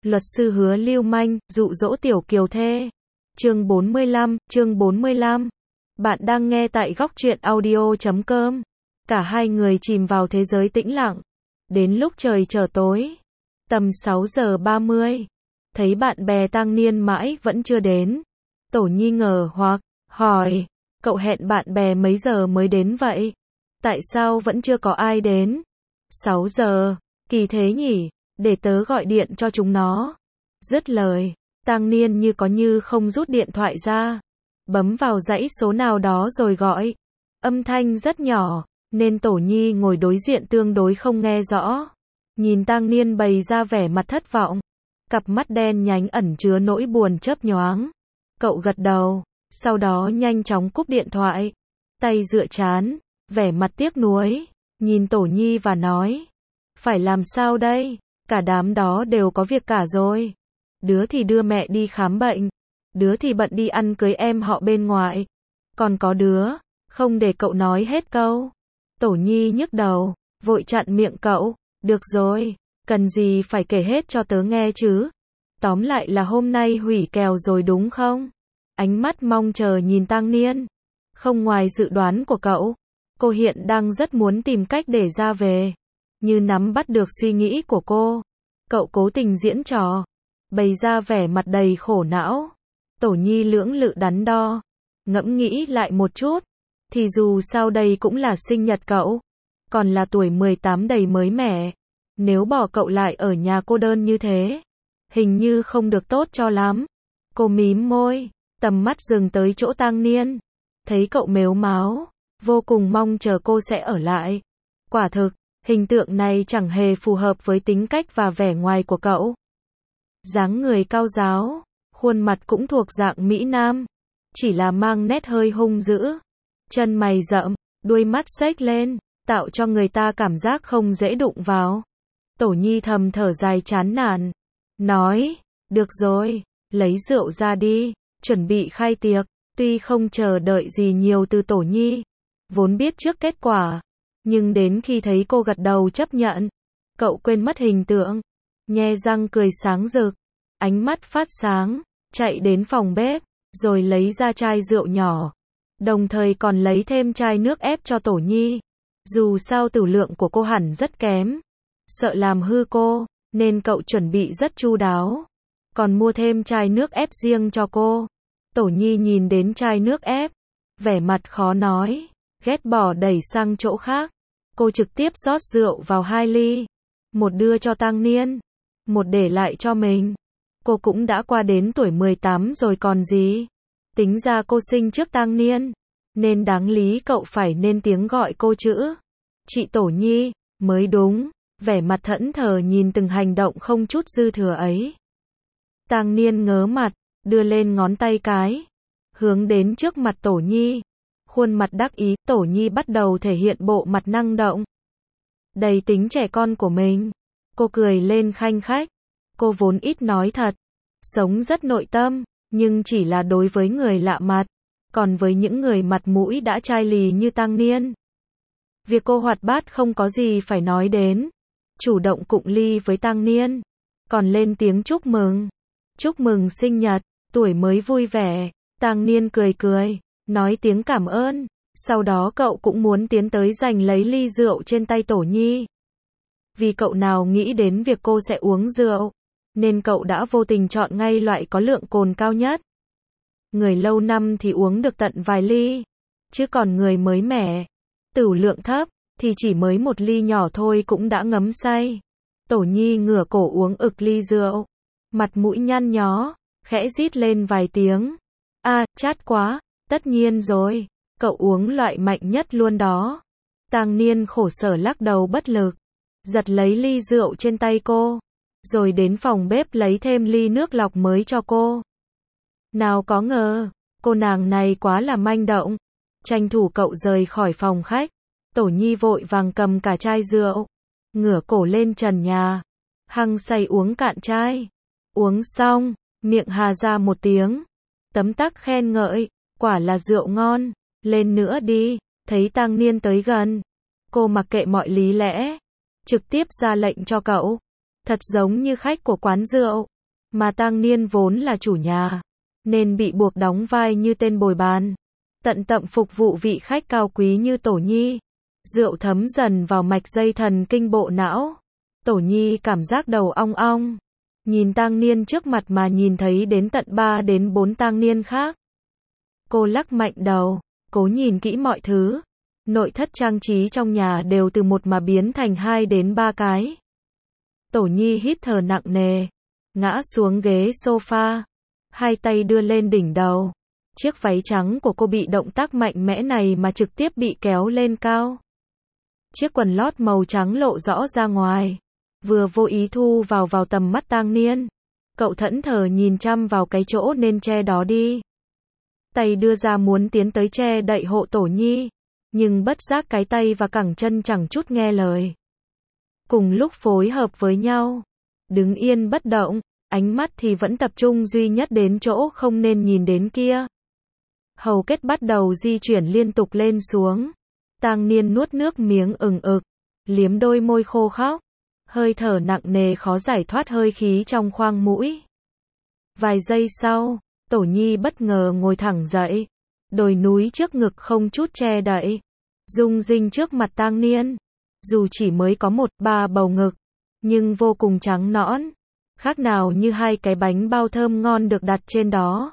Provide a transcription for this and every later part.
Luật sư hứa lưu manh, dụ dỗ tiểu kiều thê. Chương 45. Bạn đang nghe tại góc truyện audio.com. Cả hai người chìm vào thế giới tĩnh lặng. Đến lúc trời trở tối, tầm 6 giờ 30, thấy bạn bè tang niên mãi vẫn chưa đến. Tổ Nhi ngờ hoặc, hỏi, cậu hẹn bạn bè mấy giờ mới đến vậy? Tại sao vẫn chưa có ai đến? 6 giờ, kỳ thế nhỉ, để tớ gọi điện cho chúng nó. Dứt lời, tang niên như có như không rút điện thoại ra, bấm vào dãy số nào đó rồi gọi. Âm thanh rất nhỏ, nên Tổ Nhi ngồi đối diện tương đối không nghe rõ. Nhìn tang niên bày ra vẻ mặt thất vọng, cặp mắt đen nhánh ẩn chứa nỗi buồn chớp nhoáng. Cậu gật đầu, sau đó nhanh chóng cúp điện thoại, tay dựa trán, vẻ mặt tiếc nuối, nhìn Tổ Nhi và nói, phải làm sao đây, cả đám đó đều có việc cả rồi. Đứa thì đưa mẹ đi khám bệnh, đứa thì bận đi ăn cưới em họ bên ngoài, còn có đứa, không để cậu nói hết câu. Tổ Nhi nhức đầu, vội chặn miệng cậu, được rồi, cần gì phải kể hết cho tớ nghe chứ. Tóm lại là hôm nay hủy kèo rồi đúng không? Ánh mắt mong chờ nhìn tang niên. Không ngoài dự đoán của cậu, cô hiện đang rất muốn tìm cách để ra về. Như nắm bắt được suy nghĩ của cô, cậu cố tình diễn trò, bày ra vẻ mặt đầy khổ não. Tổ Nhi lưỡng lự đắn đo, ngẫm nghĩ lại một chút, thì dù sao đây cũng là sinh nhật cậu, còn là tuổi 18 đầy mới mẻ. Nếu bỏ cậu lại ở nhà cô đơn như thế, hình như không được tốt cho lắm. Cô mím môi, tầm mắt dừng tới chỗ tang niên, thấy cậu mếu máo, vô cùng mong chờ cô sẽ ở lại. Quả thực, hình tượng này chẳng hề phù hợp với tính cách và vẻ ngoài của cậu. Dáng người cao ráo, khuôn mặt cũng thuộc dạng Mỹ Nam, chỉ là mang nét hơi hung dữ. Chân mày rậm, đuôi mắt xếch lên, tạo cho người ta cảm giác không dễ đụng vào. Tổ Nhi thầm thở dài chán nản, nói, được rồi, lấy rượu ra đi, chuẩn bị khai tiệc. Tuy không chờ đợi gì nhiều từ Tổ Nhi, vốn biết trước kết quả, nhưng đến khi thấy cô gật đầu chấp nhận, cậu quên mất hình tượng, nhe răng cười sáng rực, ánh mắt phát sáng, chạy đến phòng bếp, rồi lấy ra chai rượu nhỏ, đồng thời còn lấy thêm chai nước ép cho Tổ Nhi. Dù sao tửu lượng của cô hẳn rất kém, sợ làm hư cô, nên cậu chuẩn bị rất chu đáo, còn mua thêm chai nước ép riêng cho cô. Tổ Nhi nhìn đến chai nước ép, vẻ mặt khó nói, ghét bỏ đẩy sang chỗ khác. Cô trực tiếp rót rượu vào 2 ly, một đưa cho tang niên, một để lại cho mình. Cô cũng đã qua đến tuổi 18 rồi còn gì. Tính ra cô sinh trước tang niên, nên đáng lý cậu phải nên tiếng gọi cô chữ chị Tổ Nhi mới đúng. Vẻ mặt thẫn thờ nhìn từng hành động không chút dư thừa ấy. Tang niên ngớ mặt, đưa lên ngón tay cái, hướng đến trước mặt Tổ Nhi. Khuôn mặt đắc ý, Tổ Nhi bắt đầu thể hiện bộ mặt năng động, đầy tính trẻ con của mình. Cô cười lên khanh khách. Cô vốn ít nói thật, sống rất nội tâm, nhưng chỉ là đối với người lạ mặt. Còn với những người mặt mũi đã chai lì như tang niên, việc cô hoạt bát không có gì phải nói đến. Chủ động cụng ly với tang niên, còn lên tiếng chúc mừng. Chúc mừng sinh nhật, tuổi mới vui vẻ. Tang niên cười cười, nói tiếng cảm ơn. Sau đó cậu cũng muốn tiến tới giành lấy ly rượu trên tay Tổ Nhi. Vì cậu nào nghĩ đến việc cô sẽ uống rượu, nên cậu đã vô tình chọn ngay loại có lượng cồn cao nhất. Người lâu năm thì uống được tận vài ly, chứ còn người mới mẻ, tửu lượng thấp, thì chỉ mới một ly nhỏ thôi cũng đã ngấm say. Tổ Nhi ngửa cổ uống ực ly rượu, mặt mũi nhăn nhó, khẽ rít lên vài tiếng. Chát quá, tất nhiên rồi, cậu uống loại mạnh nhất luôn đó. Tang niên khổ sở lắc đầu bất lực, giật lấy ly rượu trên tay cô, rồi đến phòng bếp lấy thêm ly nước lọc mới cho cô. Nào có ngờ, cô nàng này quá là manh động. Tranh thủ cậu rời khỏi phòng khách, Tổ Nhi vội vàng cầm cả chai rượu, ngửa cổ lên trần nhà, hăng say uống cạn chai. Uống xong, miệng hà ra một tiếng, tấm tắc khen ngợi, quả là rượu ngon, lên nữa đi. Thấy tang niên tới gần, cô mặc kệ mọi lý lẽ, trực tiếp ra lệnh cho cậu, thật giống như khách của quán rượu. Mà Tang Niên vốn là chủ nhà, nên bị buộc đóng vai như tên bồi bàn, tận tâm phục vụ vị khách cao quý như Tổ Nhi. Rượu thấm dần vào mạch dây thần kinh bộ não. Tổ Nhi cảm giác đầu ong ong. Nhìn Tang Niên trước mặt mà nhìn thấy đến tận 3 đến 4 Tang Niên khác. Cô lắc mạnh đầu, cố nhìn kỹ mọi thứ. Nội thất trang trí trong nhà đều từ một mà biến thành 2 đến 3 cái. Tổ Nhi hít thở nặng nề, ngã xuống ghế sofa, hai tay đưa lên đỉnh đầu. Chiếc váy trắng của cô bị động tác mạnh mẽ này mà trực tiếp bị kéo lên cao. Chiếc quần lót màu trắng lộ rõ ra ngoài, vừa vô ý thu vào tầm mắt Tang Niên. Cậu thẫn thờ nhìn chăm vào cái chỗ nên che đó đi. Tay đưa ra muốn tiến tới che đậy hộ Tổ Nhi, nhưng bất giác cái tay và cẳng chân chẳng chút nghe lời. Cùng lúc phối hợp với nhau, đứng yên bất động, ánh mắt thì vẫn tập trung duy nhất đến chỗ không nên nhìn đến kia. Hầu kết bắt đầu di chuyển liên tục lên xuống. Tang Niên nuốt nước miếng ừng ực, liếm đôi môi khô khốc, hơi thở nặng nề khó giải thoát hơi khí trong khoang mũi. Vài giây sau, Tổ Nhi bất ngờ ngồi thẳng dậy, đồi núi trước ngực không chút che đậy, rung rinh trước mặt Tang Niên. Dù chỉ mới có 1-3 bầu ngực, nhưng vô cùng trắng nõn, khác nào như hai cái bánh bao thơm ngon được đặt trên đó.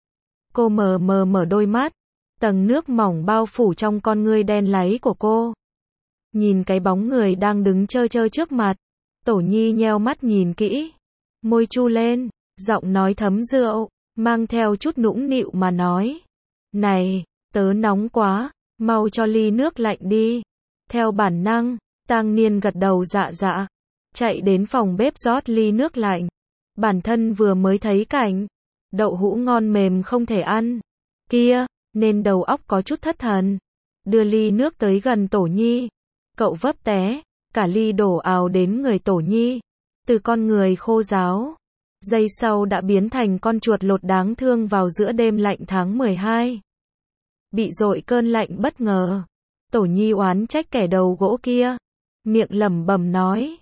Cô mở đôi mắt, tầng nước mỏng bao phủ trong con ngươi đen láy của cô. Nhìn cái bóng người đang đứng trơ trơ trước mặt, Tổ Nhi nheo mắt nhìn kỹ, môi chu lên, giọng nói thấm rượu, mang theo chút nũng nịu mà nói. Này, tớ nóng quá, mau cho ly nước lạnh đi. Theo bản năng, Tang Niên gật đầu dạ dạ, chạy đến phòng bếp rót ly nước lạnh. Bản thân vừa mới thấy cảnh đậu hũ ngon mềm không thể ăn kia, nên đầu óc có chút thất thần. Đưa ly nước tới gần Tổ Nhi, cậu vấp té, cả ly đổ ào đến người Tổ Nhi. Từ con người khô ráo, giây sau đã biến thành con chuột lột đáng thương vào giữa đêm lạnh tháng 12. Bị dội cơn lạnh bất ngờ, Tổ Nhi oán trách kẻ đầu gỗ kia, miệng lẩm bẩm nói,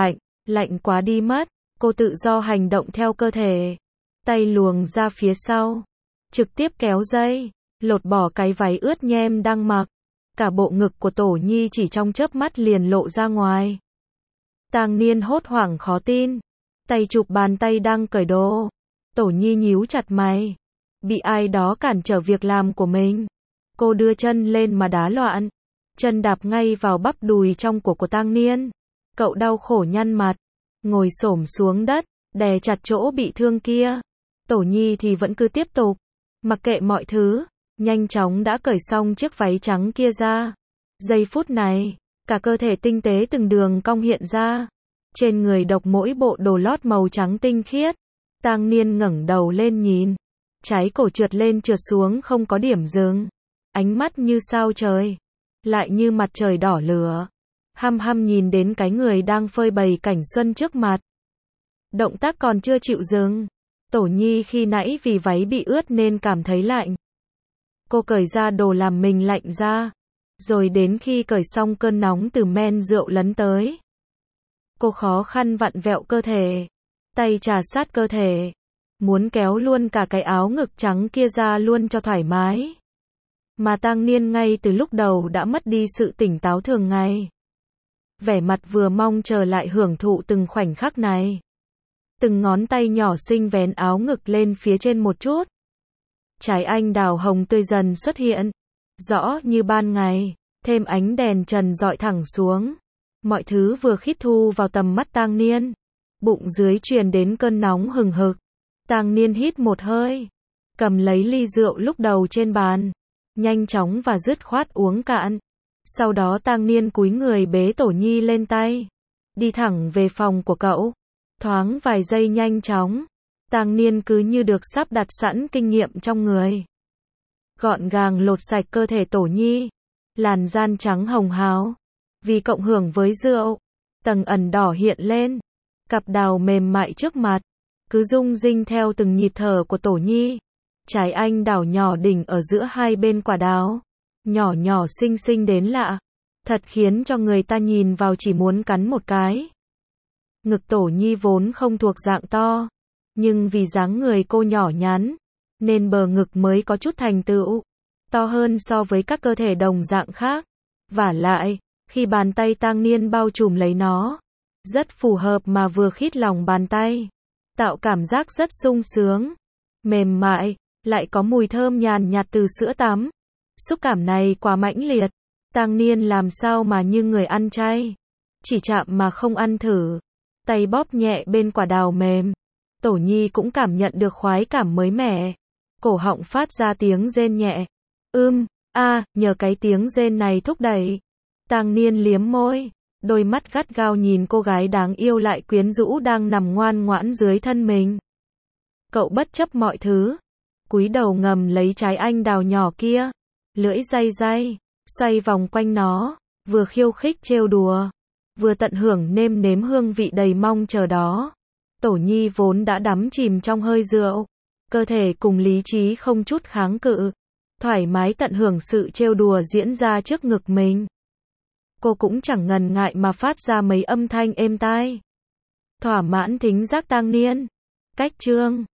lạnh quá đi mất. Cô tự do hành động theo cơ thể, tay luồng ra phía sau, trực tiếp kéo dây, lột bỏ cái váy ướt nhem đang mặc. Cả bộ ngực của Tổ Nhi chỉ trong chớp mắt liền lộ ra ngoài. Tang Niên hốt hoảng khó tin, tay chụp bàn tay đang cởi đồ. Tổ Nhi nhíu chặt mày, bị ai đó cản trở việc làm của mình. Cô đưa chân lên mà đá loạn, chân đạp ngay vào bắp đùi trong cổ của Tang Niên. Cậu đau khổ nhăn mặt, ngồi xổm xuống đất, đè chặt chỗ bị thương kia. Tổ Nhi thì vẫn cứ tiếp tục, mặc kệ mọi thứ, nhanh chóng đã cởi xong chiếc váy trắng kia ra. Giây phút này, cả cơ thể tinh tế từng đường cong hiện ra. Trên người độc mỗi bộ đồ lót màu trắng tinh khiết. Tang Niên ngẩng đầu lên nhìn, trái cổ trượt lên trượt xuống không có điểm dừng. Ánh mắt như sao trời, lại như mặt trời đỏ lửa, hăm nhìn đến cái người đang phơi bày cảnh xuân trước mặt. Động tác còn chưa chịu dừng. Tổ Nhi khi nãy vì váy bị ướt nên cảm thấy lạnh. Cô cởi ra đồ làm mình lạnh ra, rồi đến khi cởi xong cơn nóng từ men rượu lấn tới. Cô khó khăn vặn vẹo cơ thể, tay trà sát cơ thể, muốn kéo luôn cả cái áo ngực trắng kia ra luôn cho thoải mái. Mà Tang Niên ngay từ lúc đầu đã mất đi sự tỉnh táo thường ngày. Vẻ mặt vừa mong chờ lại hưởng thụ từng khoảnh khắc này. Từng ngón tay nhỏ xinh vén áo ngực lên phía trên một chút. Trái anh đào hồng tươi dần xuất hiện, rõ như ban ngày, thêm ánh đèn trần dọi thẳng xuống. Mọi thứ vừa khít thu vào tầm mắt Tang Niên. Bụng dưới truyền đến cơn nóng hừng hực. Tang Niên hít một hơi, cầm lấy ly rượu lúc đầu trên bàn, nhanh chóng và dứt khoát uống cạn. Sau đó Tang Niên cúi người bế Tổ Nhi lên tay, đi thẳng về phòng của cậu. Thoáng vài giây nhanh chóng, Tang Niên cứ như được sắp đặt sẵn kinh nghiệm trong người. Gọn gàng lột sạch cơ thể Tổ Nhi, làn da trắng hồng hào, vì cộng hưởng với rượu, tầng ẩn đỏ hiện lên. Cặp đào mềm mại trước mặt, cứ rung rinh theo từng nhịp thở của Tổ Nhi. Trái anh đào nhỏ đỉnh ở giữa hai bên quả đào, nhỏ nhỏ xinh xinh đến lạ, thật khiến cho người ta nhìn vào chỉ muốn cắn một cái. Ngực Tổ Nhi vốn không thuộc dạng to, Nhưng vì dáng người cô nhỏ nhắn, nên bờ ngực mới có chút thành tựu, to hơn so với các cơ thể đồng dạng khác. Vả lại, khi bàn tay Tang Niên bao trùm lấy nó, rất phù hợp mà vừa khít lòng bàn tay, tạo cảm giác rất sung sướng, mềm mại, lại có mùi thơm nhàn nhạt từ sữa tắm. Xúc cảm này quá mãnh liệt, Tang Niên làm sao mà như người ăn chay, chỉ chạm mà không ăn thử. Tay bóp nhẹ bên quả đào mềm, Tổ Nhi cũng cảm nhận được khoái cảm mới mẻ, cổ họng phát ra tiếng rên nhẹ. Nhờ cái tiếng rên này thúc đẩy. Tang Niên liếm môi, đôi mắt gắt gao nhìn cô gái đáng yêu lại quyến rũ đang nằm ngoan ngoãn dưới thân mình. Cậu bất chấp mọi thứ, cúi đầu ngầm lấy trái anh đào nhỏ kia, lưỡi day day, xoay vòng quanh nó, vừa khiêu khích trêu đùa, vừa tận hưởng nêm nếm hương vị đầy mong chờ đó. Tổ Nhi vốn đã đắm chìm trong hơi rượu, cơ thể cùng lý trí không chút kháng cự, thoải mái tận hưởng sự trêu đùa diễn ra trước ngực mình. Cô cũng chẳng ngần ngại mà phát ra mấy âm thanh êm tai, thỏa mãn thính giác Tang Niên. Cách chương